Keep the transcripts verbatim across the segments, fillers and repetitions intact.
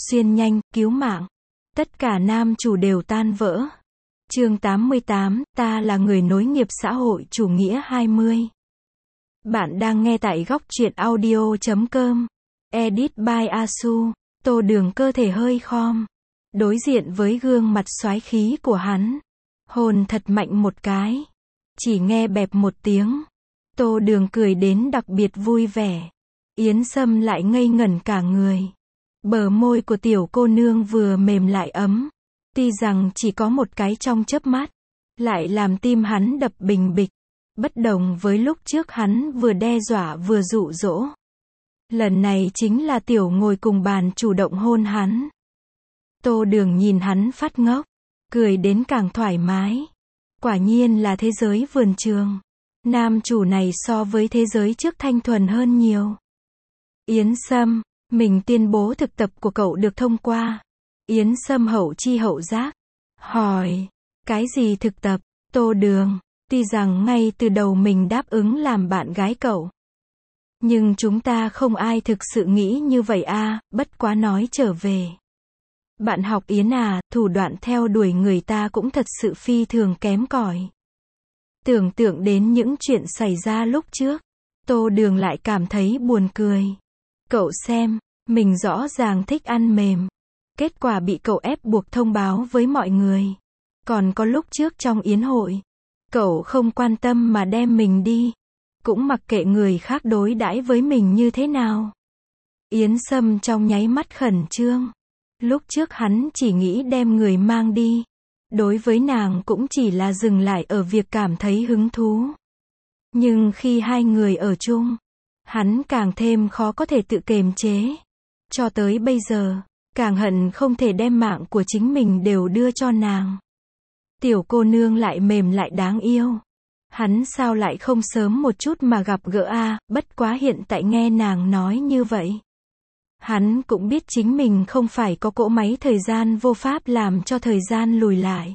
xuyên nhanh, cứu mạng. Tất cả nam chủ đều tan vỡ. Chương tám mươi tám, ta là người nối nghiệp xã hội chủ nghĩa hai mươi. Bạn đang nghe tại góc truyện audio chấm com. Edit by Asu. Tô Đường cơ thể hơi khom. Đối diện với gương mặt soái khí của hắn. Hôn thật mạnh một cái. Chỉ nghe bẹp một tiếng. Tô Đường cười đến đặc biệt vui vẻ. Yến Sâm lại ngây ngẩn cả người. Bờ môi của tiểu cô nương vừa mềm lại ấm. Tuy rằng chỉ có một cái trong chớp mắt. Lại làm tim hắn đập bình bịch. Bất đồng với lúc trước hắn vừa đe dọa vừa dụ dỗ. Lần này chính là tiểu ngồi cùng bàn chủ động hôn hắn. Tô Đường nhìn hắn phát ngốc. Cười đến càng thoải mái. Quả nhiên là thế giới vườn trường. Nam chủ này so với thế giới trước thanh thuần hơn nhiều. Yến Sâm, mình tuyên bố thực tập của cậu được thông qua. Yến Sâm hậu chi hậu giác. Hỏi, cái gì thực tập? Tô Đường, tuy rằng ngay từ đầu mình đáp ứng làm bạn gái cậu. Nhưng chúng ta không ai thực sự nghĩ như vậy a, bất quá nói trở về. Bạn học Yến à, thủ đoạn theo đuổi người ta cũng thật sự phi thường kém cỏi. Tưởng tượng đến những chuyện xảy ra lúc trước, Tô Đường lại cảm thấy buồn cười. Cậu xem, mình rõ ràng thích ăn mềm. Kết quả bị cậu ép buộc thông báo với mọi người. Còn có lúc trước trong yến hội, cậu không quan tâm mà đem mình đi. Cũng mặc kệ người khác đối đãi với mình như thế nào. Yến Sâm trong nháy mắt khẩn trương. Lúc trước hắn chỉ nghĩ đem người mang đi. Đối với nàng cũng chỉ là dừng lại ở việc cảm thấy hứng thú. Nhưng khi hai người ở chung, hắn càng thêm khó có thể tự kiềm chế. Cho tới bây giờ, càng hận không thể đem mạng của chính mình đều đưa cho nàng. Tiểu cô nương lại mềm lại đáng yêu. Hắn sao lại không sớm một chút mà gặp gỡ a, bất quá hiện tại nghe nàng nói như vậy. Hắn cũng biết chính mình không phải có cỗ máy thời gian vô pháp làm cho thời gian lùi lại.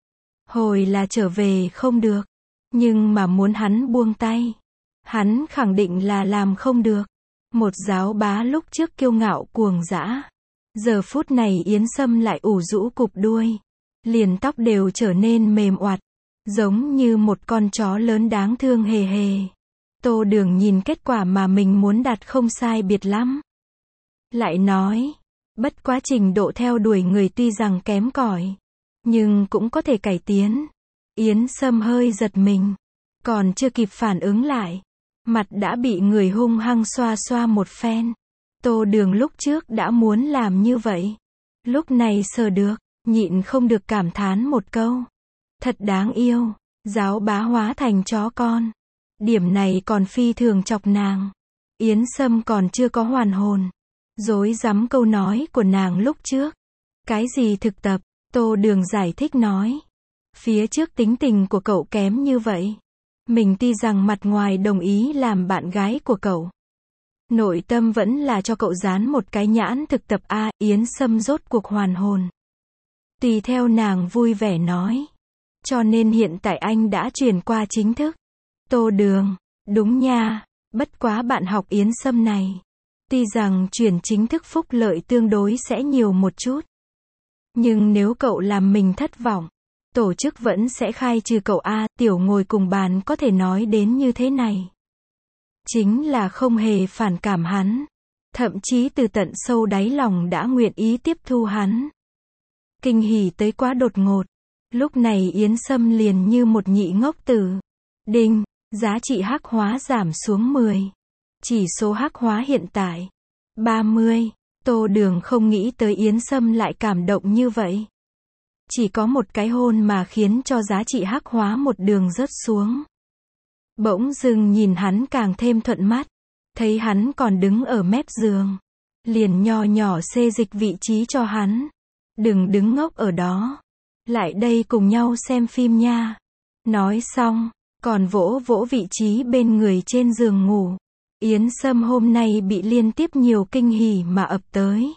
Hồi là trở về không được. Nhưng mà muốn hắn buông tay. Hắn khẳng định là làm không được. Một giáo bá lúc trước kiêu ngạo cuồng dã. Giờ phút này Yến Sâm lại ủ rũ cụp đuôi. Liền tóc đều trở nên mềm oặt. Giống như một con chó lớn đáng thương hề hề. Tô Đường nhìn kết quả mà mình muốn đạt không sai biệt lắm. Lại nói, bất quá trình độ theo đuổi người tuy rằng kém cỏi, nhưng cũng có thể cải tiến. Yến Sâm hơi giật mình. Còn chưa kịp phản ứng lại. Mặt đã bị người hung hăng xoa xoa một phen. Tô Đường lúc trước đã muốn làm như vậy. Lúc này sờ được, nhịn không được cảm thán một câu. Thật đáng yêu, giáo bá hóa thành chó con. Điểm này còn phi thường chọc nàng. Yến Sâm còn chưa có hoàn hồn. Dối rắm câu nói của nàng lúc trước. Cái gì thực tập? Tô Đường giải thích nói. Phía trước tính tình của cậu kém như vậy. Mình tuy rằng mặt ngoài đồng ý làm bạn gái của cậu. Nội tâm vẫn là cho cậu dán một cái nhãn thực tập a. Yến Sâm rốt cuộc hoàn hồn. Tùy theo nàng vui vẻ nói. Cho nên hiện tại anh đã chuyển qua chính thức. Tô Đường, đúng nha, bất quá bạn học Yến Sâm này. Tuy rằng chuyển chính thức phúc lợi tương đối sẽ nhiều một chút. Nhưng nếu cậu làm mình thất vọng, tổ chức vẫn sẽ khai trừ cậu a. Tiểu ngồi cùng bàn có thể nói đến như thế này. Chính là không hề phản cảm hắn. Thậm chí từ tận sâu đáy lòng đã nguyện ý tiếp thu hắn. Kinh hỉ tới quá đột ngột. Lúc này Yến Sâm liền như một nhị ngốc tử. Đinh, giá trị hắc hóa giảm xuống mười. Chỉ số hắc hóa hiện tại ba mươi. Tô Đường không nghĩ tới Yến Sâm lại cảm động như vậy. Chỉ có một cái hôn mà khiến cho giá trị hắc hóa một đường rớt xuống. Bỗng dưng nhìn hắn càng thêm thuận mắt. Thấy hắn còn đứng ở mép giường. Liền nho nhỏ xê dịch vị trí cho hắn. Đừng đứng ngốc ở đó. Lại đây cùng nhau xem phim nha. Nói xong, còn vỗ vỗ vị trí bên người trên giường ngủ. Yến Sâm hôm nay bị liên tiếp nhiều kinh hỉ mà ập tới.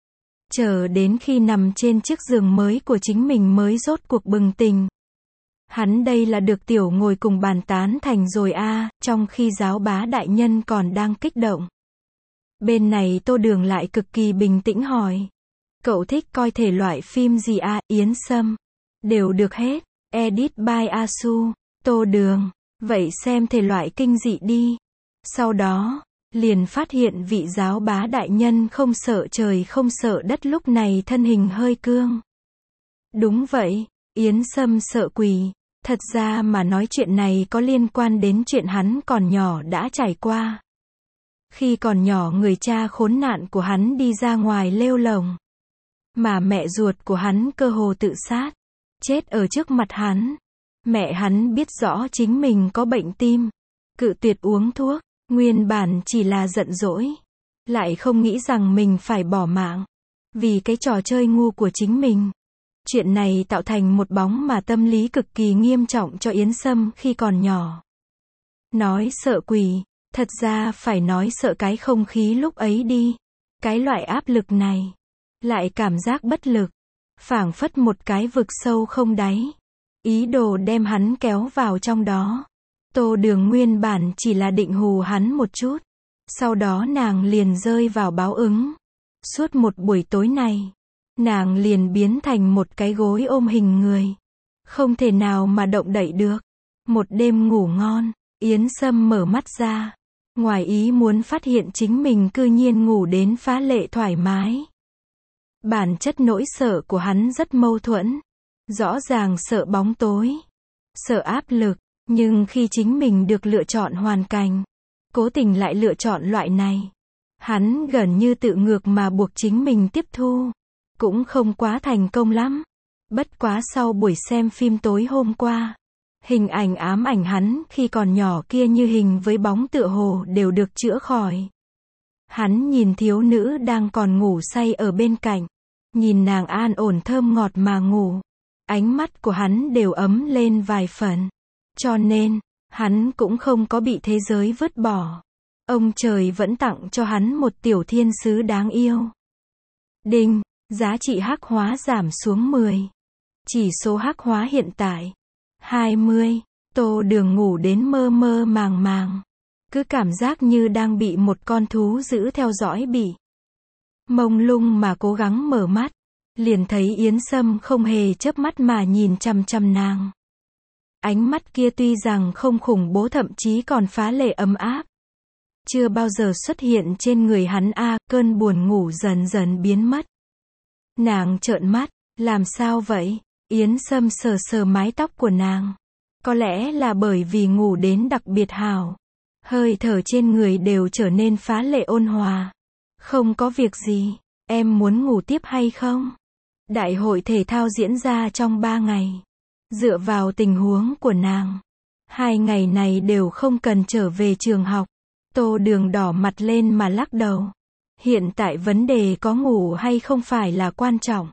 Chờ đến khi nằm trên chiếc giường mới của chính mình mới rốt cuộc bừng tỉnh. Hắn đây là được tiểu ngồi cùng bàn tán thành rồi a, trong khi giáo bá đại nhân còn đang kích động. Bên này Tô Đường lại cực kỳ bình tĩnh hỏi. Cậu thích coi thể loại phim gì à, Yến Sâm? Đều được hết. Edit by Asu, Tô Đường. Vậy xem thể loại kinh dị đi. Sau đó, liền phát hiện vị giáo bá đại nhân không sợ trời không sợ đất lúc này thân hình hơi cương. Đúng vậy, Yến Sâm sợ quỷ. Thật ra mà nói chuyện này có liên quan đến chuyện hắn còn nhỏ đã trải qua. Khi còn nhỏ người cha khốn nạn của hắn đi ra ngoài lêu lồng. Mà mẹ ruột của hắn cơ hồ tự sát. Chết ở trước mặt hắn. Mẹ hắn biết rõ chính mình có bệnh tim. Cự tuyệt uống thuốc. Nguyên bản chỉ là giận dỗi. Lại không nghĩ rằng mình phải bỏ mạng. Vì cái trò chơi ngu của chính mình. Chuyện này tạo thành một bóng mà tâm lý cực kỳ nghiêm trọng cho Yến Sâm khi còn nhỏ. Nói sợ quỷ, thật ra phải nói sợ cái không khí lúc ấy đi. Cái loại áp lực này. Lại cảm giác bất lực. Phảng phất một cái vực sâu không đáy. Ý đồ đem hắn kéo vào trong đó. Tô Đường nguyên bản chỉ là định hù hắn một chút. Sau đó nàng liền rơi vào báo ứng. Suốt một buổi tối này. Nàng liền biến thành một cái gối ôm hình người. Không thể nào mà động đậy được. Một đêm ngủ ngon, Yến Sâm mở mắt ra. Ngoài ý muốn phát hiện chính mình cư nhiên ngủ đến phá lệ thoải mái. Bản chất nỗi sợ của hắn rất mâu thuẫn. Rõ ràng sợ bóng tối. Sợ áp lực. Nhưng khi chính mình được lựa chọn hoàn cảnh. Cố tình lại lựa chọn loại này. Hắn gần như tự ngược mà buộc chính mình tiếp thu. Cũng không quá thành công lắm. Bất quá sau buổi xem phim tối hôm qua. Hình ảnh ám ảnh hắn khi còn nhỏ kia như hình với bóng tựa hồ đều được chữa khỏi. Hắn nhìn thiếu nữ đang còn ngủ say ở bên cạnh. Nhìn nàng an ổn thơm ngọt mà ngủ. Ánh mắt của hắn đều ấm lên vài phần. Cho nên, hắn cũng không có bị thế giới vứt bỏ. Ông trời vẫn tặng cho hắn một tiểu thiên sứ đáng yêu. Đinh, giá trị hắc hóa giảm xuống mười. Chỉ số hắc hóa hiện tại. hai mươi. Tô Đường ngủ đến mơ mơ màng màng. Cứ cảm giác như đang bị một con thú dữ theo dõi bị. Mông lung mà cố gắng mở mắt. Liền thấy Yến Sâm không hề chớp mắt mà nhìn chằm chằm nàng. Ánh mắt kia tuy rằng không khủng bố thậm chí còn phá lệ ấm áp. Chưa bao giờ xuất hiện trên người hắn a, cơn buồn ngủ dần dần biến mất. Nàng trợn mắt, làm sao vậy? Yến Sâm sờ sờ mái tóc của nàng. Có lẽ là bởi vì ngủ đến đặc biệt hào. Hơi thở trên người đều trở nên phá lệ ôn hòa. Không có việc gì, em muốn ngủ tiếp hay không? Đại hội thể thao diễn ra trong ba ngày. Dựa vào tình huống của nàng, hai ngày này đều không cần trở về trường học. Tô Đường đỏ mặt lên mà lắc đầu. Hiện tại vấn đề có ngủ hay không phải là quan trọng.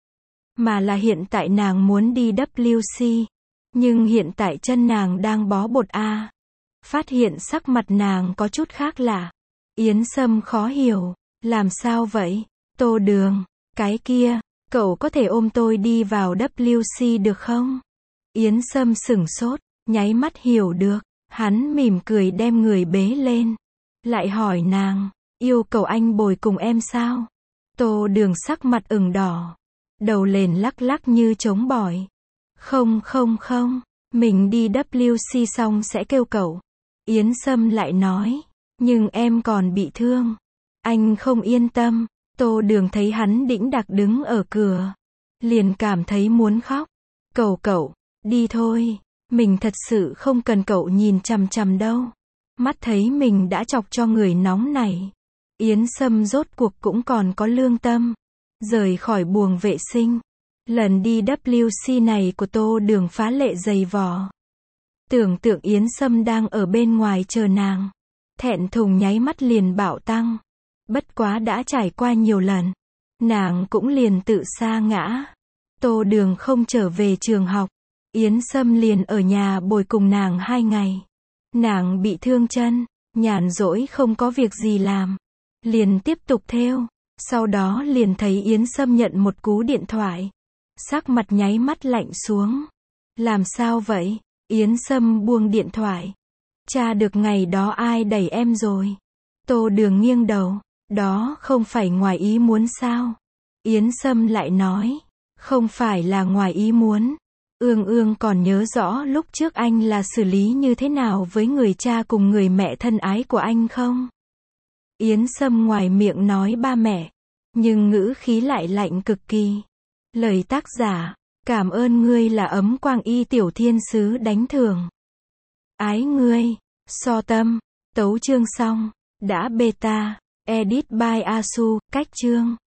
Mà là hiện tại nàng muốn đi W C. Nhưng hiện tại chân nàng đang bó bột A. Phát hiện sắc mặt nàng có chút khác lạ. Yến Sâm khó hiểu. Làm sao vậy? Tô Đường, cái kia, cậu có thể ôm tôi đi vào W C được không? Yến Sâm sửng sốt, nháy mắt hiểu được. Hắn mỉm cười đem người bế lên. Lại hỏi nàng, yêu cầu anh bồi cùng em sao? Tô Đường sắc mặt ửng đỏ. Đầu lền lắc lắc như trống bỏi. Không không không, mình đi W C xong sẽ kêu cậu. Yến Sâm lại nói, nhưng em còn bị thương. Anh không yên tâm. Tô Đường thấy hắn đĩnh đạc đứng ở cửa. Liền cảm thấy muốn khóc. Cầu cậu, đi thôi. Mình thật sự không cần cậu nhìn chằm chằm đâu. Mắt thấy mình đã chọc cho người nóng này. Yến Sâm rốt cuộc cũng còn có lương tâm. Rời khỏi buồng vệ sinh. Lần đi W C này của Tô Đường phá lệ dày vò. Tưởng tượng Yến Sâm đang ở bên ngoài chờ nàng. Thẹn thùng nháy mắt liền bạo tăng. Bất quá đã trải qua nhiều lần. Nàng cũng liền tự sa ngã. Tô Đường không trở về trường học. Yến Sâm liền ở nhà bồi cùng nàng hai ngày. Nàng bị thương chân. Nhàn rỗi không có việc gì làm. Liền tiếp tục thêu. Sau đó liền thấy Yến Sâm nhận một cú điện thoại. Sắc mặt nháy mắt lạnh xuống. Làm sao vậy? Yến Sâm buông điện thoại. Tra được ngày đó ai đẩy em rồi. Tô Đường nghiêng đầu. Đó không phải ngoài ý muốn sao? Yến Sâm lại nói, không phải là ngoài ý muốn. Ương Ương còn nhớ rõ lúc trước anh là xử lý như thế nào với người cha cùng người mẹ thân ái của anh không? Yến Sâm ngoài miệng nói ba mẹ, nhưng ngữ khí lại lạnh cực kỳ. Lời tác giả, cảm ơn ngươi là ấm quang y tiểu thiên sứ đánh thưởng. Ái ngươi, so tâm, tấu chương xong, đã beta, edit by Asu, cách chương.